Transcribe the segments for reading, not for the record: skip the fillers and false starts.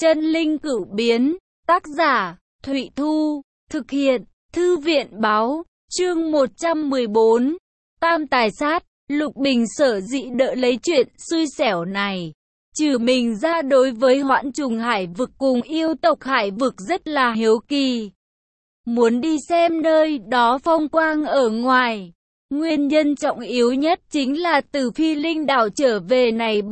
Chân linh cửu biến, tác giả, Thụy Thu, thực hiện, Thư viện báo, chương 114, Tam Tài Sát. Lục Bình sở dĩ đỡ lấy chuyện xui xẻo này, trừ mình ra đối với Hoãn Trùng Hải Vực cùng yêu tộc Hải Vực rất là hiếu kỳ. Muốn đi xem nơi đó phong quang ở ngoài. Nguyên nhân trọng yếu nhất chính là từ Phi Linh đảo trở về này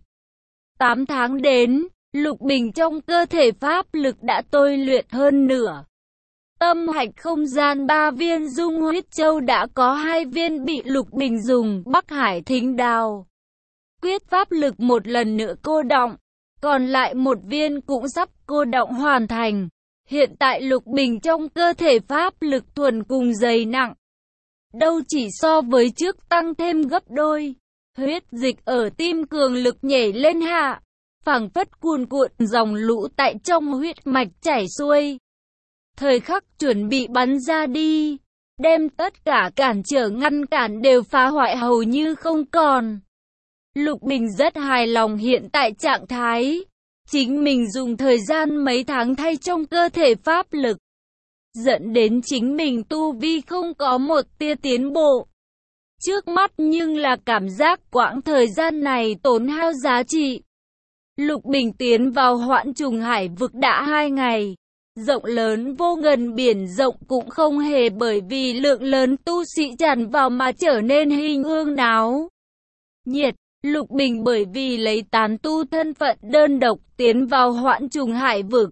7-8 tháng đến, Lục Bình trong cơ thể pháp lực đã tôi luyện hơn nửa. Tâm hạch không gian 3 viên dung huyết châu đã có 2 viên bị Lục Bình dùng Bắc Hải Thính Đào quyết pháp lực một lần nữa cô đọng, còn lại 1 viên cũng sắp cô đọng hoàn thành. Hiện tại Lục Bình trong cơ thể pháp lực thuần cùng dày nặng, đâu chỉ so với trước tăng thêm gấp đôi. Huyết dịch ở tim cường lực nhảy lên hạ, phảng phất cuồn cuộn dòng lũ tại trong huyết mạch chảy xuôi. Thời khắc chuẩn bị bắn ra đi, đem tất cả cản trở ngăn cản đều phá hoại hầu như không còn. Lục Bình rất hài lòng hiện tại trạng thái. Chính mình dùng thời gian mấy tháng thay trong cơ thể pháp lực, dẫn đến chính mình tu vi không có một tia tiến bộ. Trước mắt nhưng là cảm giác quãng thời gian này tốn hao giá trị. Lục Bình tiến vào Hoãn Trùng Hải Vực đã 2 ngày. Rộng lớn vô ngần biển rộng cũng không hề bởi vì lượng lớn tu sĩ tràn vào mà trở nên hình ương náo nhiệt. Lục Bình bởi vì lấy tán tu thân phận đơn độc tiến vào Hoãn Trùng Hải Vực.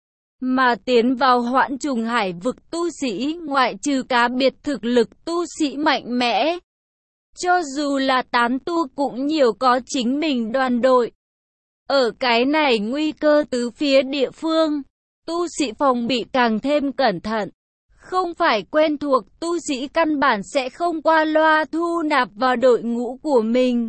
Mà tiến vào Hoãn Trùng Hải Vực tu sĩ ngoại trừ cá biệt thực lực tu sĩ mạnh mẽ. Cho dù là tán tu cũng nhiều có chính mình đoàn đội. Ở cái này nguy cơ tứ phía địa phương, tu sĩ phòng bị càng thêm cẩn thận. Không phải quen thuộc tu sĩ căn bản sẽ không qua loa thu nạp vào đội ngũ của mình.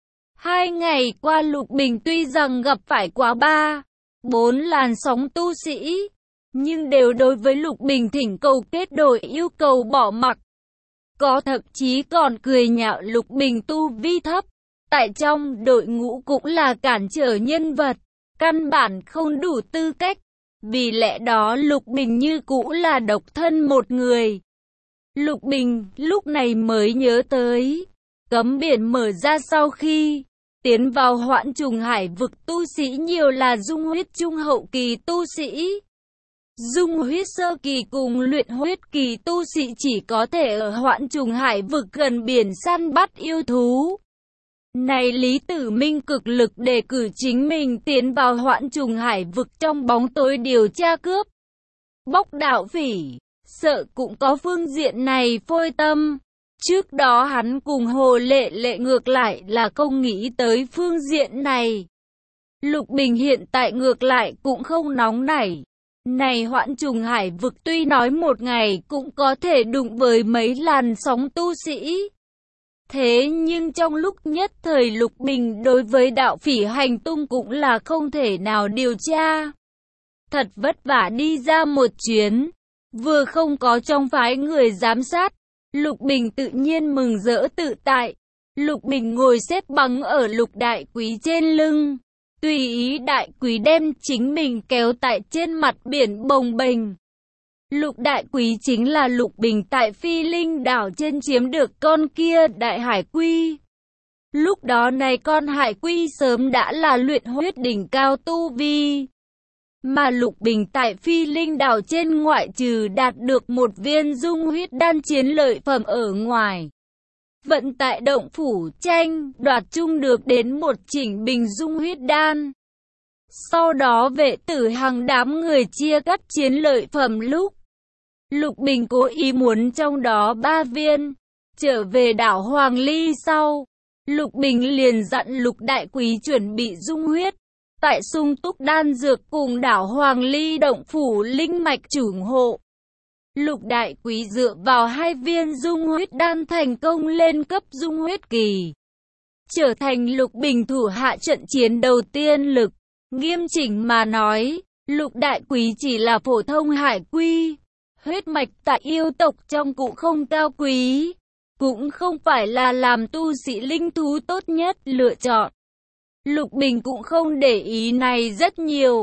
2 ngày qua Lục Bình tuy rằng gặp phải quá 3-4 làn sóng tu sĩ, nhưng đều đối với Lục Bình thỉnh cầu kết đội yêu cầu bỏ mặc. Có thậm chí còn cười nhạo Lục Bình tu vi thấp, tại trong đội ngũ cũng là cản trở nhân vật, căn bản không đủ tư cách. Vì lẽ đó Lục Bình như cũ là độc thân một người. Lục Bình lúc này mới nhớ tới, cấm biển mở ra sau khi tiến vào Hoãn Trùng Hải Vực tu sĩ nhiều là dung huyết trung hậu kỳ tu sĩ. Dung huyết sơ kỳ cùng luyện huyết kỳ tu sĩ chỉ có thể ở Hoãn Trùng Hải Vực gần biển săn bắt yêu thú. Này Lý Tử Minh cực lực đề cử chính mình tiến vào Hoãn Trùng Hải Vực trong bóng tối điều tra cướp bóc đạo phỉ, sợ cũng có phương diện này phôi tâm. Trước đó hắn cùng Hồ Lệ Lệ ngược lại là không nghĩ tới phương diện này. Lục Bình hiện tại ngược lại cũng không nóng nảy. Này Hoãn Trùng Hải Vực tuy nói một ngày cũng có thể đụng với mấy làn sóng tu sĩ. Thế nhưng trong lúc nhất thời Lục Bình đối với đạo phỉ hành tung cũng là không thể nào điều tra. Thật vất vả đi ra một chuyến, vừa không có trong phái người giám sát. Lục Bình tự nhiên mừng rỡ tự tại. Lục Bình ngồi xếp bằng ở Lục Đại Quý trên lưng, tùy ý Đại Quý đem chính mình kéo tại trên mặt biển bồng bềnh. Lục Đại Quý chính là Lục Bình tại Phi Linh đảo trên chiếm được con kia Đại Hải Quy. Lúc đó này con Hải Quy sớm đã là luyện huyết đỉnh cao tu vi. Mà Lục Bình tại Phi Linh đảo trên ngoại trừ đạt được 1 viên dung huyết đan chiến lợi phẩm ở ngoài, vận tại động phủ tranh đoạt chung được đến 1 chỉnh bình dung huyết đan. Sau đó vệ tử hàng đám người chia cắt chiến lợi phẩm lúc Lục Bình cố ý muốn trong đó 3 viên. Trở về đảo Hoàng Ly sau, Lục Bình liền dặn Lục Đại Quý chuẩn bị dung huyết. Tại sung túc đan dược cùng đảo Hoàng Ly động phủ linh mạch chủ hộ. Lục Đại Quý dựa vào 2 viên dung huyết đan thành công lên cấp dung huyết kỳ. Trở thành Lục Bình thủ hạ trận chiến đầu tiên lực. Nghiêm chỉnh mà nói, Lục Đại Quý chỉ là phổ thông hải quy. Huyết mạch tại yêu tộc trong cũng không cao quý. Cũng không phải là làm tu sĩ linh thú tốt nhất lựa chọn. Lục Bình cũng không để ý này rất nhiều.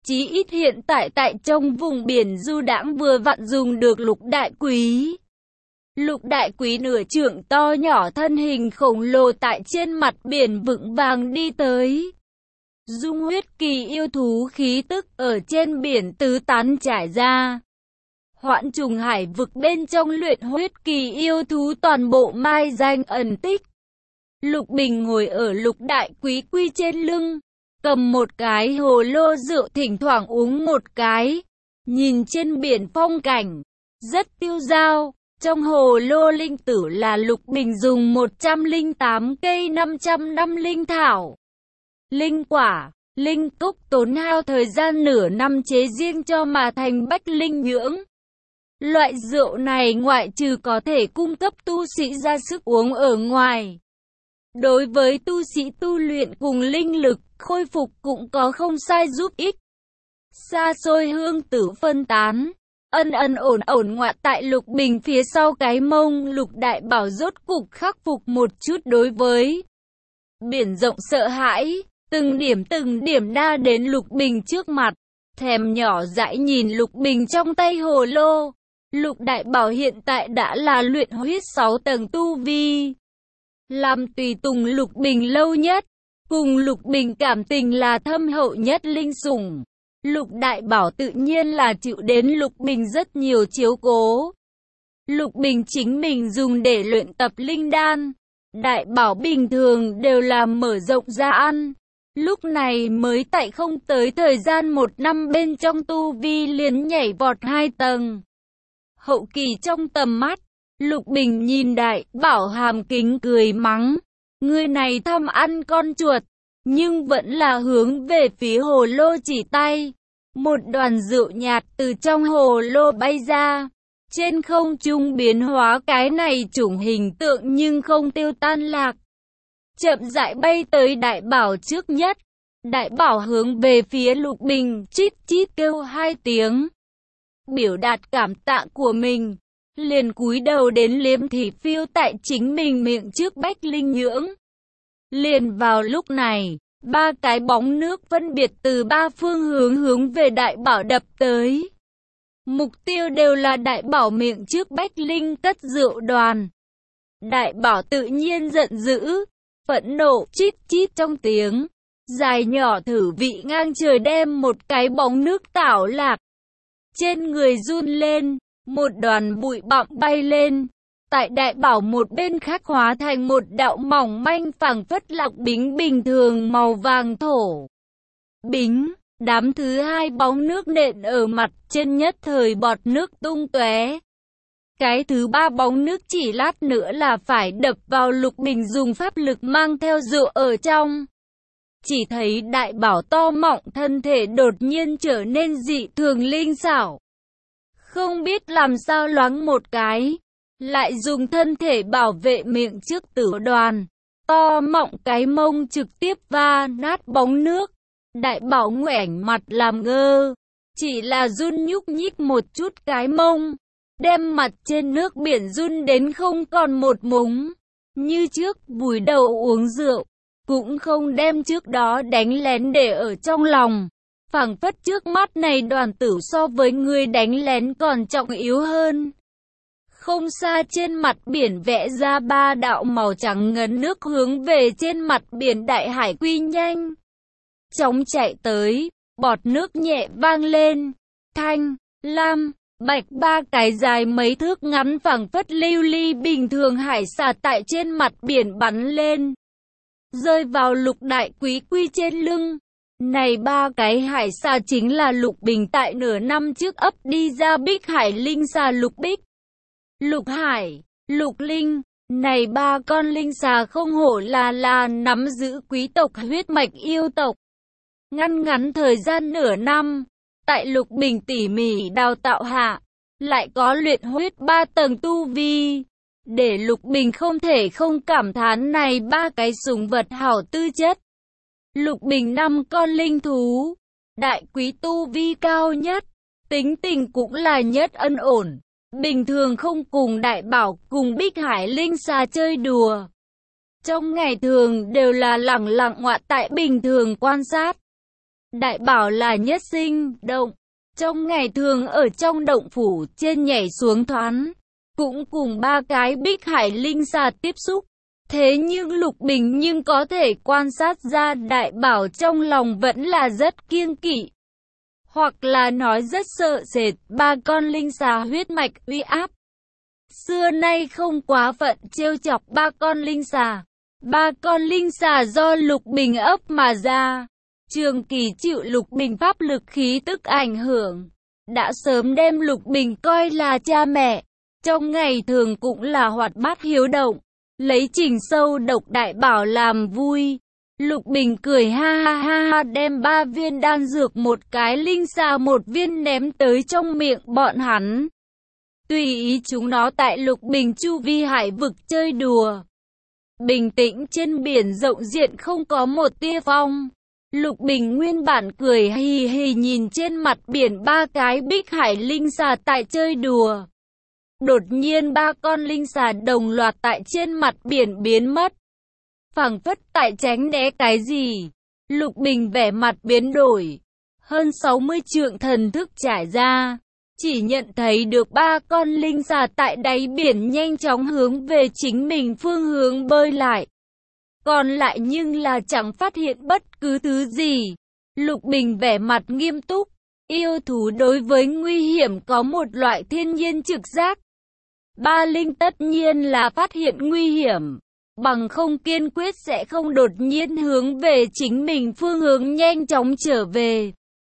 Chí ít hiện tại tại trong vùng biển du đãng vừa vặn dùng được Lục Đại Quý. Lục Đại Quý nửa trượng to nhỏ, thân hình khổng lồ tại trên mặt biển vững vàng đi tới. Dung huyết kỳ yêu thú khí tức ở trên biển tứ tán trải ra. Hoãn trùng hải vực bên trong luyện huyết kỳ yêu thú toàn bộ mai danh ẩn tích. Lục Bình ngồi ở Lục Đại Quý quy trên lưng, cầm một cái hồ lô rượu thỉnh thoảng uống một cái, nhìn trên biển phong cảnh, rất tiêu dao. Trong hồ lô linh tử là Lục Bình dùng 108 cây 500 năm linh thảo, linh quả, linh cúc tốn hao thời gian nửa năm chế riêng cho mà thành bách linh nhưỡng. Loại rượu này ngoại trừ có thể cung cấp tu sĩ ra sức uống ở ngoài, đối với tu sĩ tu luyện cùng linh lực khôi phục cũng có không sai giúp ích. Xa xôi hương tử phân tán, ổn ngoặt tại Lục Bình phía sau cái mông. Lục Đại Bảo rốt cục khắc phục một chút đối với biển rộng sợ hãi, từng điểm đa đến Lục Bình trước mặt, thèm nhỏ dãi nhìn Lục Bình trong tay hồ lô. Lục Đại Bảo hiện tại đã là luyện huyết 6 tầng tu vi, làm tùy tùng Lục Bình lâu nhất, cùng Lục Bình cảm tình là thâm hậu nhất linh sủng. Lục Đại Bảo tự nhiên là chịu đến Lục Bình rất nhiều chiếu cố. Lục Bình chính mình dùng để luyện tập linh đan, Đại Bảo bình thường đều là mở rộng ra ăn. Lúc này mới tại không tới thời gian 1 năm bên trong tu vi liền nhảy vọt 2 tầng. Hậu kỳ trong tầm mắt, Lục Bình nhìn Đại Bảo hàm kính cười mắng, người này tham ăn con chuột, nhưng vẫn là hướng về phía hồ lô chỉ tay. Một đoàn rượu nhạt từ trong hồ lô bay ra, trên không trung biến hóa cái này chủng hình tượng nhưng không tiêu tan lạc. Chậm rãi bay tới Đại Bảo trước nhất. Đại Bảo hướng về phía Lục Bình, chít chít kêu 2 tiếng, biểu đạt cảm tạ của mình, liền cúi đầu đến liếm thịt phiêu tại chính mình miệng trước bách linh nhưỡng. Liền vào lúc này, 3 cái bóng nước phân biệt từ 3 phương hướng về Đại Bảo đập tới. Mục tiêu đều là Đại Bảo miệng trước bách linh cất rượu đoàn. Đại Bảo tự nhiên giận dữ, phẫn nộ, chít chít trong tiếng dài nhỏ thử vị ngang trời đem một cái bóng nước tảo lạc. Trên người run lên, một đoàn bụi bặm bay lên. Tại Đại Bảo một bên khác hóa thành một đạo mỏng manh phảng phất lọc bính bình thường màu vàng thổ. Bính, đám thứ 2 bóng nước nện ở mặt trên nhất thời bọt nước tung tóe. Cái thứ 3 bóng nước chỉ lát nữa là phải đập vào Lục Bình dùng pháp lực mang theo rượu ở trong. Chỉ thấy Đại Bảo to mọng thân thể đột nhiên trở nên dị thường linh xảo. Không biết làm sao loáng một cái, lại dùng thân thể bảo vệ miệng trước tử đoàn. To mọng cái mông trực tiếp va nát bóng nước. Đại Bảo ngoảnh mặt làm ngơ, chỉ là run nhúc nhích một chút cái mông, đem mặt trên nước biển run đến không còn một mống. Như trước vùi đầu uống rượu, cũng không đem trước đó đánh lén để ở trong lòng. Phảng phất trước mắt này đoàn tử so với người đánh lén còn trọng yếu hơn. Không xa trên mặt biển vẽ ra 3 đạo màu trắng ngấn nước hướng về trên mặt biển đại hải quy nhanh chóng chạy tới, bọt nước nhẹ vang lên, thanh, lam, bạch 3 cái dài mấy thước ngắn phảng phất lưu ly bình thường hải xà tại trên mặt biển bắn lên, rơi vào Lục Đại Quý quy trên lưng. Này 3 cái hải xà chính là Lục Bình tại nửa năm trước ấp đi ra Bích Hải linh xà Lục Bích, Lục Hải, Lục Linh. Này 3 con linh xà không hổ là nắm giữ quý tộc huyết mạch yêu tộc. Ngắn thời gian nửa năm, tại Lục Bình tỉ mỉ đào tạo hạ, lại có luyện huyết 3 tầng tu vi, để Lục Bình không thể không cảm thán này 3 cái sủng vật hảo tư chất. Lục Bình 5 con linh thú, Đại Quý tu vi cao nhất, tính tình cũng là nhất ân ổn, bình thường không cùng Đại Bảo cùng Bích Hải linh xà chơi đùa. Trong ngày thường đều là lẳng lặng ngoạ tại bình thường quan sát. Đại Bảo là nhất sinh động. Trong ngày thường ở trong động phủ trên nhảy xuống thoán, cũng cùng ba cái Bích Hải linh xà tiếp xúc. Thế nhưng Lục Bình nhưng có thể quan sát ra Đại Bảo trong lòng vẫn là rất kiêng kỵ. Hoặc là nói rất sợ sệt ba con linh xà huyết mạch uy áp. Xưa nay không quá phận trêu chọc ba con linh xà. Ba con linh xà do Lục Bình ấp mà ra. Trường Kỳ chịu Lục Bình pháp lực khí tức ảnh hưởng, đã sớm đem Lục Bình coi là cha mẹ. Trong ngày thường cũng là hoạt bát hiếu động, lấy Trình Sâu độc Đại Bảo làm vui. Lục Bình cười ha ha ha ha, đem 3 viên đan dược một cái linh xà một viên ném tới trong miệng bọn hắn. Tùy ý chúng nó tại Lục Bình chu vi hải vực chơi đùa. Bình tĩnh trên biển rộng diện không có một tia phong. Lục Bình nguyên bản cười hì hì nhìn trên mặt biển ba cái Bích Hải linh xà tại chơi đùa. Đột nhiên ba con linh xà đồng loạt tại trên mặt biển biến mất. Phảng phất tại tránh né cái gì. Lục Bình vẻ mặt biến đổi. Hơn 60 trượng thần thức trải ra. Chỉ nhận thấy được ba con linh xà tại đáy biển nhanh chóng hướng về chính mình phương hướng bơi lại. Còn lại nhưng là chẳng phát hiện bất cứ thứ gì. Lục Bình vẻ mặt nghiêm túc. Yêu thú đối với nguy hiểm có một loại thiên nhiên trực giác. Ba linh tất nhiên là phát hiện nguy hiểm. Bằng không kiên quyết sẽ không đột nhiên hướng về chính mình phương hướng nhanh chóng trở về.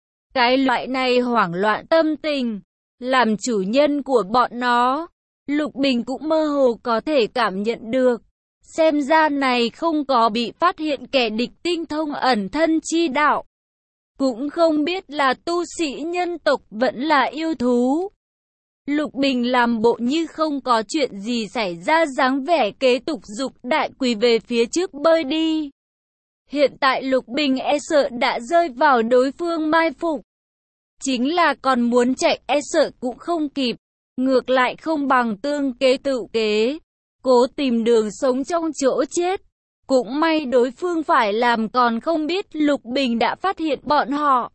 Cái loại này hoảng loạn tâm tình, làm chủ nhân của bọn nó, Lục Bình cũng mơ hồ có thể cảm nhận được. Xem ra này không có bị phát hiện kẻ địch tinh thông ẩn thân chi đạo. Cũng không biết là tu sĩ nhân tộc vẫn là yêu thú. Lục Bình làm bộ như không có chuyện gì xảy ra dáng vẻ kế tục dục đại quỳ về phía trước bơi đi. Hiện tại Lục Bình e sợ đã rơi vào đối phương mai phục. Chính là còn muốn chạy e sợ cũng không kịp. Ngược lại không bằng tương kế tự kế. Cố tìm đường sống trong chỗ chết. Cũng may đối phương phải làm còn không biết Lục Bình đã phát hiện bọn họ.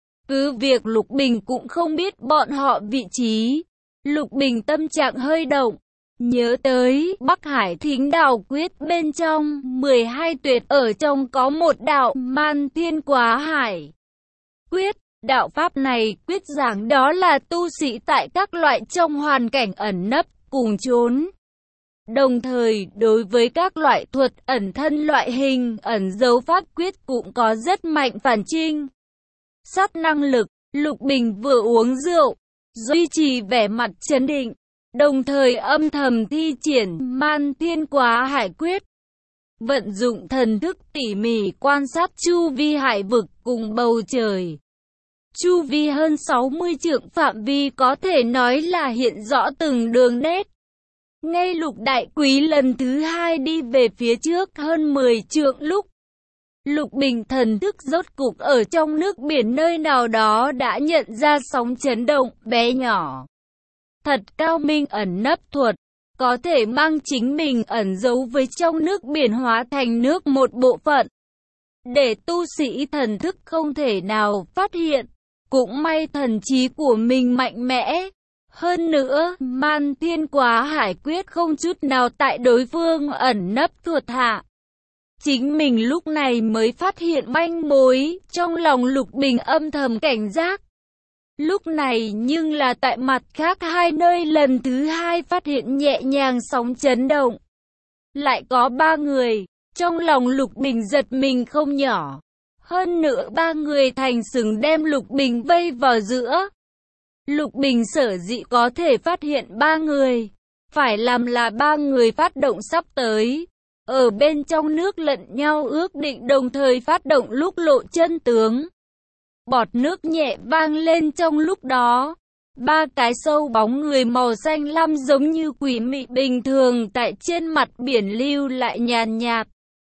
Cứ việc Lục Bình cũng không biết bọn họ vị trí. Lục Bình tâm trạng hơi động. Nhớ tới Bắc Hải Thính Đào Quyết bên trong 12 tuyệt ở trong có một đạo Man Thiên Quá Hải Quyết. Đạo pháp này quyết giảng đó là tu sĩ tại các loại trong hoàn cảnh ẩn nấp cùng trốn. Đồng thời, đối với các loại thuật ẩn thân loại hình ẩn dấu pháp quyết cũng có rất mạnh phản trinh sát năng lực. Lục Bình vừa uống rượu, duy trì vẻ mặt trấn định, đồng thời âm thầm thi triển Man Thiên Quá Hải Quyết. Vận dụng thần thức tỉ mỉ quan sát chu vi hải vực cùng bầu trời. Chu vi hơn 60 trượng phạm vi có thể nói là hiện rõ từng đường nét. Ngay Lục Đại Quý lần thứ 2 đi về phía trước hơn 10 trượng lúc, Lục Bình thần thức rốt cục ở trong nước biển nơi nào đó đã nhận ra sóng chấn động bé nhỏ. Thật cao minh ẩn nấp thuật, có thể mang chính mình ẩn giấu với trong nước biển hóa thành nước một bộ phận. Để tu sĩ thần thức không thể nào phát hiện. Cũng may thần trí của mình mạnh mẽ. Hơn nữa, Man Thiên Quá Hải Quyết không chút nào tại đối phương ẩn nấp thuật hạ. Chính mình lúc này mới phát hiện manh mối, trong lòng Lục Bình âm thầm cảnh giác. Lúc này nhưng là tại mặt khác hai nơi lần thứ 2 phát hiện nhẹ nhàng sóng chấn động. Lại có 3 người, trong lòng Lục Bình giật mình không nhỏ. Hơn nữa 3 người thành sừng đem Lục Bình vây vào giữa. Lục Bình sở dĩ có thể phát hiện 3 người, phải làm là 3 người phát động sắp tới. Ở bên trong nước lẫn nhau ước định đồng thời phát động lúc lộ chân tướng. Bọt nước nhẹ vang lên trong lúc đó. 3 cái sâu bóng người màu xanh lam giống như quỷ mị bình thường tại trên mặt biển lưu lại nhàn nhạt.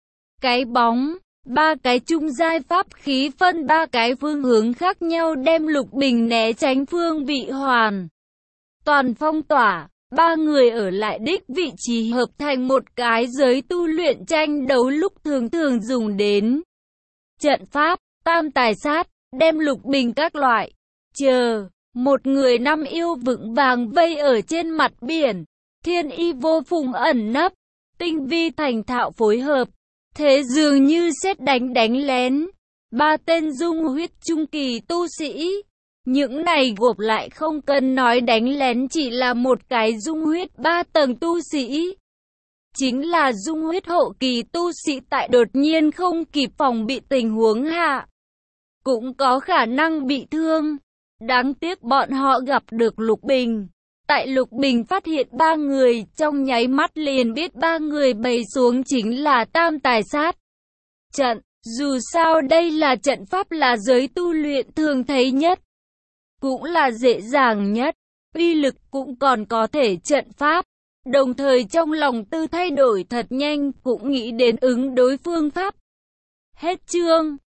Cái bóng. 3 cái trung giai pháp khí phân 3 cái phương hướng khác nhau đem Lục Bình né tránh phương vị hoàn toàn phong tỏa. 3 người ở lại đích vị trí hợp thành một cái giới tu luyện tranh đấu lúc thường dùng đến trận pháp tam tài sát. đem Lục Bình các loại. Chờ, một người năm yêu vững vàng vây ở trên mặt biển. Thiên y vô phùng ẩn nấp, tinh vi thành thạo phối hợp. Thế dường như sét đánh lén. Ba tên dung huyết trung kỳ tu sĩ. Những này gộp lại không cần nói đánh lén, chỉ là một cái dung huyết 3 tầng tu sĩ. Chính là dung huyết hậu kỳ tu sĩ tại đột nhiên không kịp phòng bị tình huống hạ. Cũng có khả năng bị thương. Đáng tiếc bọn họ gặp được Lục Bình. Tại Lục Bình phát hiện 3 người, trong nháy mắt liền biết 3 người bày xuống chính là tam tài sát trận. Dù sao đây là trận pháp, là giới tu luyện thường thấy nhất, cũng là dễ dàng nhất, uy lực cũng còn có thể trận pháp. Đồng thời trong lòng Tư thay đổi thật nhanh, cũng nghĩ đến ứng đối phương pháp. Hết chương.